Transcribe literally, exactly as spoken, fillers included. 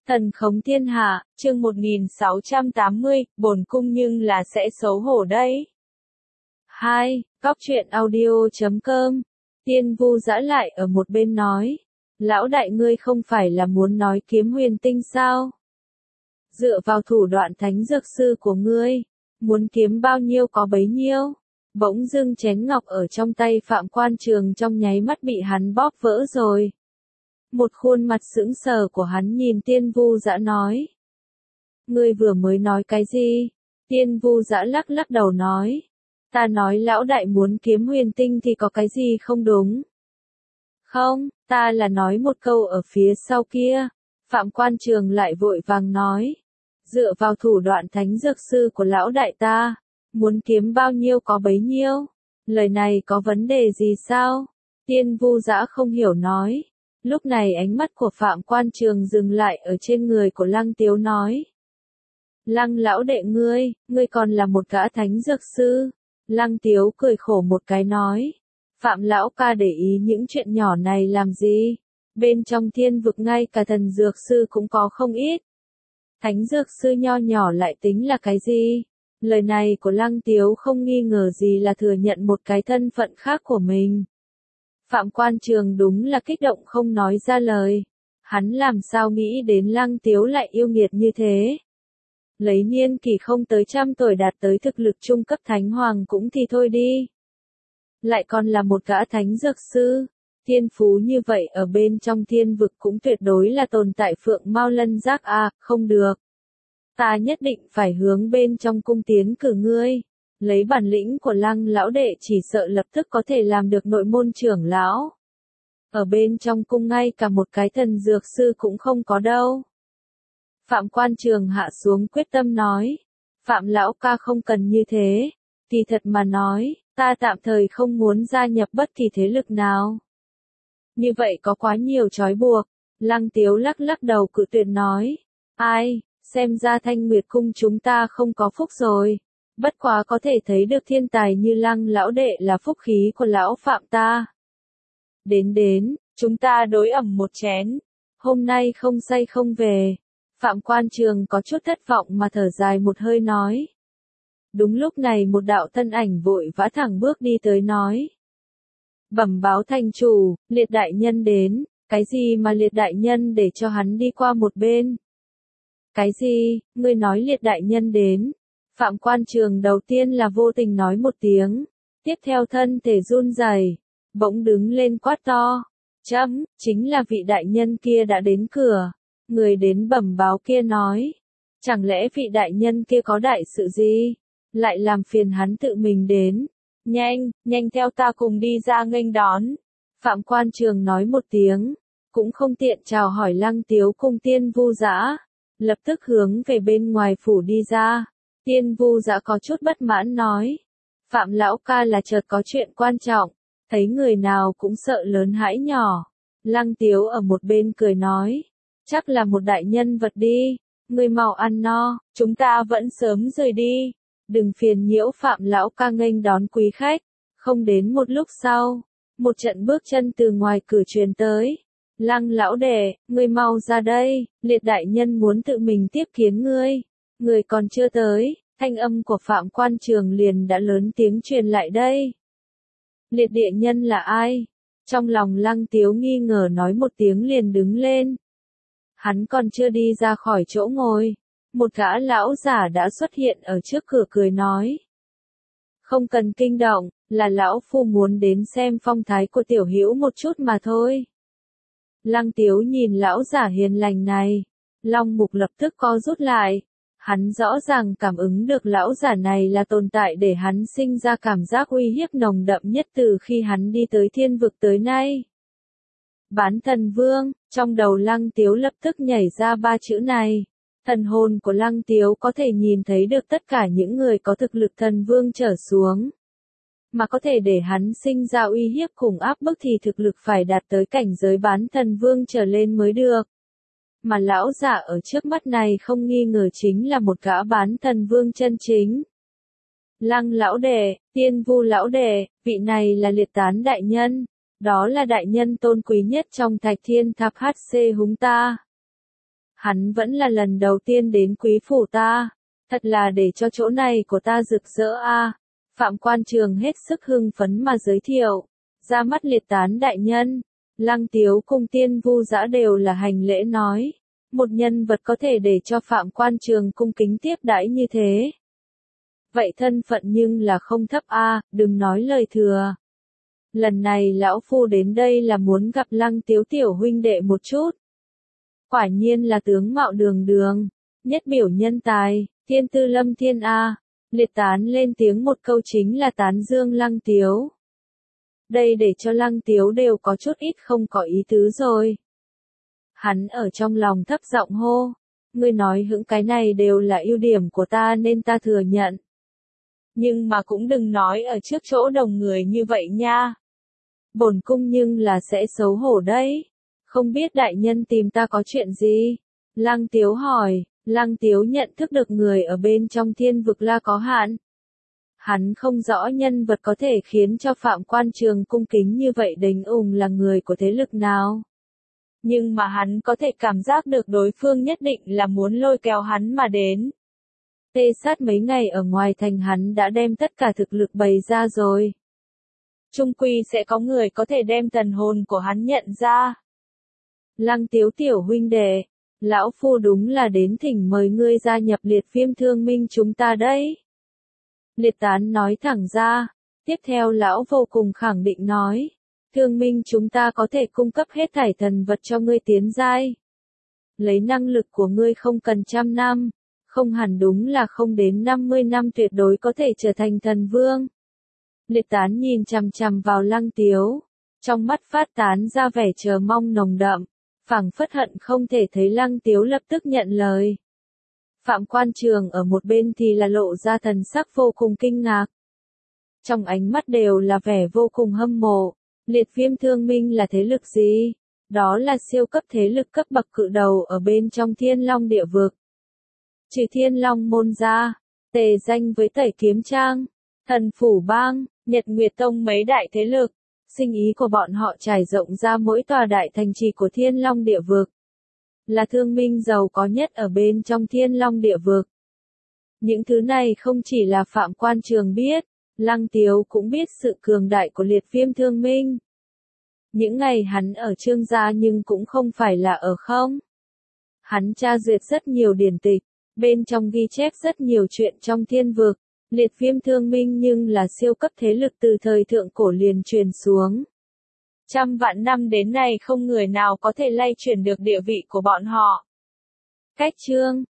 Thần khống thiên hạ, chương một nghìn sáu trăm tám mươi, bổn cung nhưng là sẽ xấu hổ đấy. hai. Cóc truyện audio chấm com. Tiên Vu Dã lại ở một bên nói. Lão đại ngươi không phải là muốn nói kiếm huyền tinh sao? Dựa vào thủ đoạn thánh dược sư của ngươi, muốn kiếm bao nhiêu có bấy nhiêu. Bỗng dưng chén ngọc ở trong tay Phạm Quan Trường trong nháy mắt bị hắn bóp vỡ rồi. Một khuôn mặt sững sờ của hắn nhìn Tiên Vu Dã nói. Ngươi vừa mới nói cái gì? Tiên Vu Dã lắc lắc đầu nói. Ta nói lão đại muốn kiếm huyền tinh thì có cái gì không đúng? Không, ta là nói một câu ở phía sau kia. Phạm Quan Trường lại vội vàng nói. Dựa vào thủ đoạn thánh dược sư của lão đại ta, muốn kiếm bao nhiêu có bấy nhiêu. Lời này có vấn đề gì sao? Tiên Vu Dã không hiểu nói. Lúc này ánh mắt của Phạm Quan Trường dừng lại ở trên người của Lăng Tiếu nói. Lăng lão đệ ngươi, ngươi còn là một gã thánh dược sư. Lăng Tiếu cười khổ một cái nói. Phạm lão ca để ý những chuyện nhỏ này làm gì? Bên trong thiên vực ngay cả thần dược sư cũng có không ít. Thánh dược sư nho nhỏ lại tính là cái gì? Lời này của Lăng Tiếu không nghi ngờ gì là thừa nhận một cái thân phận khác của mình. Phạm Quan Trường đúng là kích động không nói ra lời. Hắn làm sao nghĩ đến Lăng Tiếu lại yêu nghiệt như thế. Lấy niên kỷ không tới trăm tuổi đạt tới thực lực trung cấp thánh hoàng cũng thì thôi đi. Lại còn là một gã thánh dược sư. Thiên phú như vậy ở bên trong thiên vực cũng tuyệt đối là tồn tại phượng mao lân giác à, không được. Ta nhất định phải hướng bên trong cung tiến cử ngươi. Lấy bản lĩnh của Lăng lão đệ chỉ sợ lập tức có thể làm được nội môn trưởng lão. Ở bên trong cung ngay cả một cái thần dược sư cũng không có đâu. Phạm Quan Trường hạ xuống quyết tâm nói. Phạm lão ca không cần như thế. Kỳ thật mà nói, ta tạm thời không muốn gia nhập bất kỳ thế lực nào. Như vậy có quá nhiều trói buộc. Lăng Tiếu lắc lắc đầu cự tuyệt nói. Ai, xem ra Thanh Nguyệt cung chúng ta không có phúc rồi. Bất quá có thể thấy được thiên tài như Lăng lão đệ là phúc khí của lão Phạm ta. Đến đến, chúng ta đối ẩm một chén. Hôm nay không say không về. Phạm Quan Trường có chút thất vọng mà thở dài một hơi nói. Đúng lúc này một đạo thân ảnh vội vã thẳng bước đi tới nói. Bẩm báo thành chủ, Liệt đại nhân đến. Cái gì mà Liệt đại nhân để cho hắn đi qua một bên? Cái gì, ngươi nói Liệt đại nhân đến? Phạm Quan Trường đầu tiên là vô tình nói một tiếng, tiếp theo thân thể run rẩy, bỗng đứng lên quát to. Chấm, chính là vị đại nhân kia đã đến cửa. Người đến bẩm báo kia nói. Chẳng lẽ vị đại nhân kia có đại sự gì? Lại làm phiền hắn tự mình đến. Nhanh, nhanh theo ta cùng đi ra nghênh đón. Phạm Quan Trường nói một tiếng, cũng không tiện chào hỏi Lăng Tiếu cùng Tiên Vu Dã, lập tức hướng về bên ngoài phủ đi ra. Tiên Vu Dã có chút bất mãn nói. Phạm lão ca là chợt có chuyện quan trọng, thấy người nào cũng sợ lớn hãi nhỏ. Lăng Tiếu ở một bên cười nói. Chắc là một đại nhân vật đi, người mau ăn no, chúng ta vẫn sớm rời đi. Đừng phiền nhiễu Phạm lão ca nghênh đón quý khách. Không đến một lúc sau, một trận bước chân từ ngoài cửa truyền tới. Lăng lão đệ, ngươi mau ra đây, Liệt đại nhân muốn tự mình tiếp kiến ngươi. Người còn chưa tới, thanh âm của Phạm Quan Trường liền đã lớn tiếng truyền lại đây. Liệt địa nhân là ai? Trong lòng Lăng Tiếu nghi ngờ nói một tiếng liền đứng lên. Hắn còn chưa đi ra khỏi chỗ ngồi. Một gã lão giả đã xuất hiện ở trước cửa cười nói. Không cần kinh động, là lão phu muốn đến xem phong thái của tiểu hữu một chút mà thôi. Lăng Tiếu nhìn lão giả hiền lành này. Long mục lập tức co rút lại. Hắn rõ ràng cảm ứng được lão giả này là tồn tại để hắn sinh ra cảm giác uy hiếp nồng đậm nhất từ khi hắn đi tới thiên vực tới nay. Bán thần vương, trong đầu Lăng Tiếu lập tức nhảy ra ba chữ này. Thần hồn của Lăng Tiếu có thể nhìn thấy được tất cả những người có thực lực thần vương trở xuống. Mà có thể để hắn sinh ra uy hiếp khủng áp bức thì thực lực phải đạt tới cảnh giới bán thần vương trở lên mới được. Mà lão giả ở trước mắt này không nghi ngờ chính là một gã bán thần vương chân chính. Lăng lão đệ, Tiên Vu lão đệ, vị này là Liệt tán đại nhân. Đó là đại nhân tôn quý nhất trong Thạch Thiên Tháp hát xê húng ta. Hắn vẫn là lần đầu tiên đến quý phủ ta. Thật là để cho chỗ này của ta rực rỡ a. Phạm Quan Trường hết sức hưng phấn mà giới thiệu. Ra mắt liệt tán đại nhân. Lăng Tiếu cùng Tiên Vu Dã đều là hành lễ nói. Một nhân vật có thể để cho Phạm Quan Trường cung kính tiếp đãi như thế. Vậy thân phận nhưng là không thấp a, đừng nói lời thừa. Lần này lão phu đến đây là muốn gặp Lăng Tiếu tiểu huynh đệ một chút. Quả nhiên là tướng mạo đường đường, nhất biểu nhân tài, thiên tư lâm thiên a. Liệt tán lên tiếng một câu chính là tán dương Lăng Tiếu. Đây để cho Lăng Tiếu đều có chút ít không có ý tứ rồi. Hắn ở trong lòng thấp giọng hô, ngươi nói hững cái này đều là ưu điểm của ta nên ta thừa nhận. Nhưng mà cũng đừng nói ở trước chỗ đồng người như vậy nha. Bổn cung nhưng là sẽ xấu hổ đấy. Không biết đại nhân tìm ta có chuyện gì? Lăng Tiếu hỏi, Lăng Tiếu nhận thức được người ở bên trong thiên vực là có hạn. Hắn không rõ nhân vật có thể khiến cho Phạm Quan Trường cung kính như vậy đánh ủng là người của thế lực nào. Nhưng mà hắn có thể cảm giác được đối phương nhất định là muốn lôi kéo hắn mà đến. Tê sát mấy ngày ở ngoài thành hắn đã đem tất cả thực lực bày ra rồi. Trung quy sẽ có người có thể đem thần hồn của hắn nhận ra. Lăng Tiếu tiểu huynh đệ, lão phu đúng là đến thỉnh mời ngươi gia nhập liệt viêm thương minh chúng ta đấy. Liệt tán nói thẳng ra, tiếp theo lão vô cùng khẳng định nói, thương minh chúng ta có thể cung cấp hết thảy thần vật cho ngươi tiến giai. Lấy năng lực của ngươi không cần trăm năm, không hẳn đúng là không đến năm mươi năm tuyệt đối có thể trở thành thần vương. Liệt tán nhìn chằm chằm vào Lăng Tiếu, trong mắt phát tán ra vẻ chờ mong nồng đậm, phảng phất hận không thể thấy Lăng Tiếu lập tức nhận lời. Phạm Quan Trường ở một bên thì là lộ ra thần sắc vô cùng kinh ngạc. Trong ánh mắt đều là vẻ vô cùng hâm mộ, liệt viêm thương minh là thế lực gì? Đó là siêu cấp thế lực cấp bậc cự đầu ở bên trong Thiên Long địa vực. Trừ Thiên Long môn ra, tề danh với Tẩy Kiếm Trang, Thần Phủ Bang, Nhật Nguyệt Tông mấy đại thế lực, sinh ý của bọn họ trải rộng ra mỗi tòa đại thành trì của Thiên Long địa vực. Là thương minh giàu có nhất ở bên trong Thiên Long địa vực. Những thứ này không chỉ là Phạm Quan Trường biết, Lăng Tiếu cũng biết sự cường đại của liệt viêm thương minh. Những ngày hắn ở Trương gia nhưng cũng không phải là ở không. Hắn tra duyệt rất nhiều điển tịch, bên trong ghi chép rất nhiều chuyện trong thiên vực. Liệt viêm thương minh nhưng là siêu cấp thế lực từ thời thượng cổ liền truyền xuống. Trăm vạn năm đến nay không người nào có thể lay chuyển được địa vị của bọn họ. Cách chương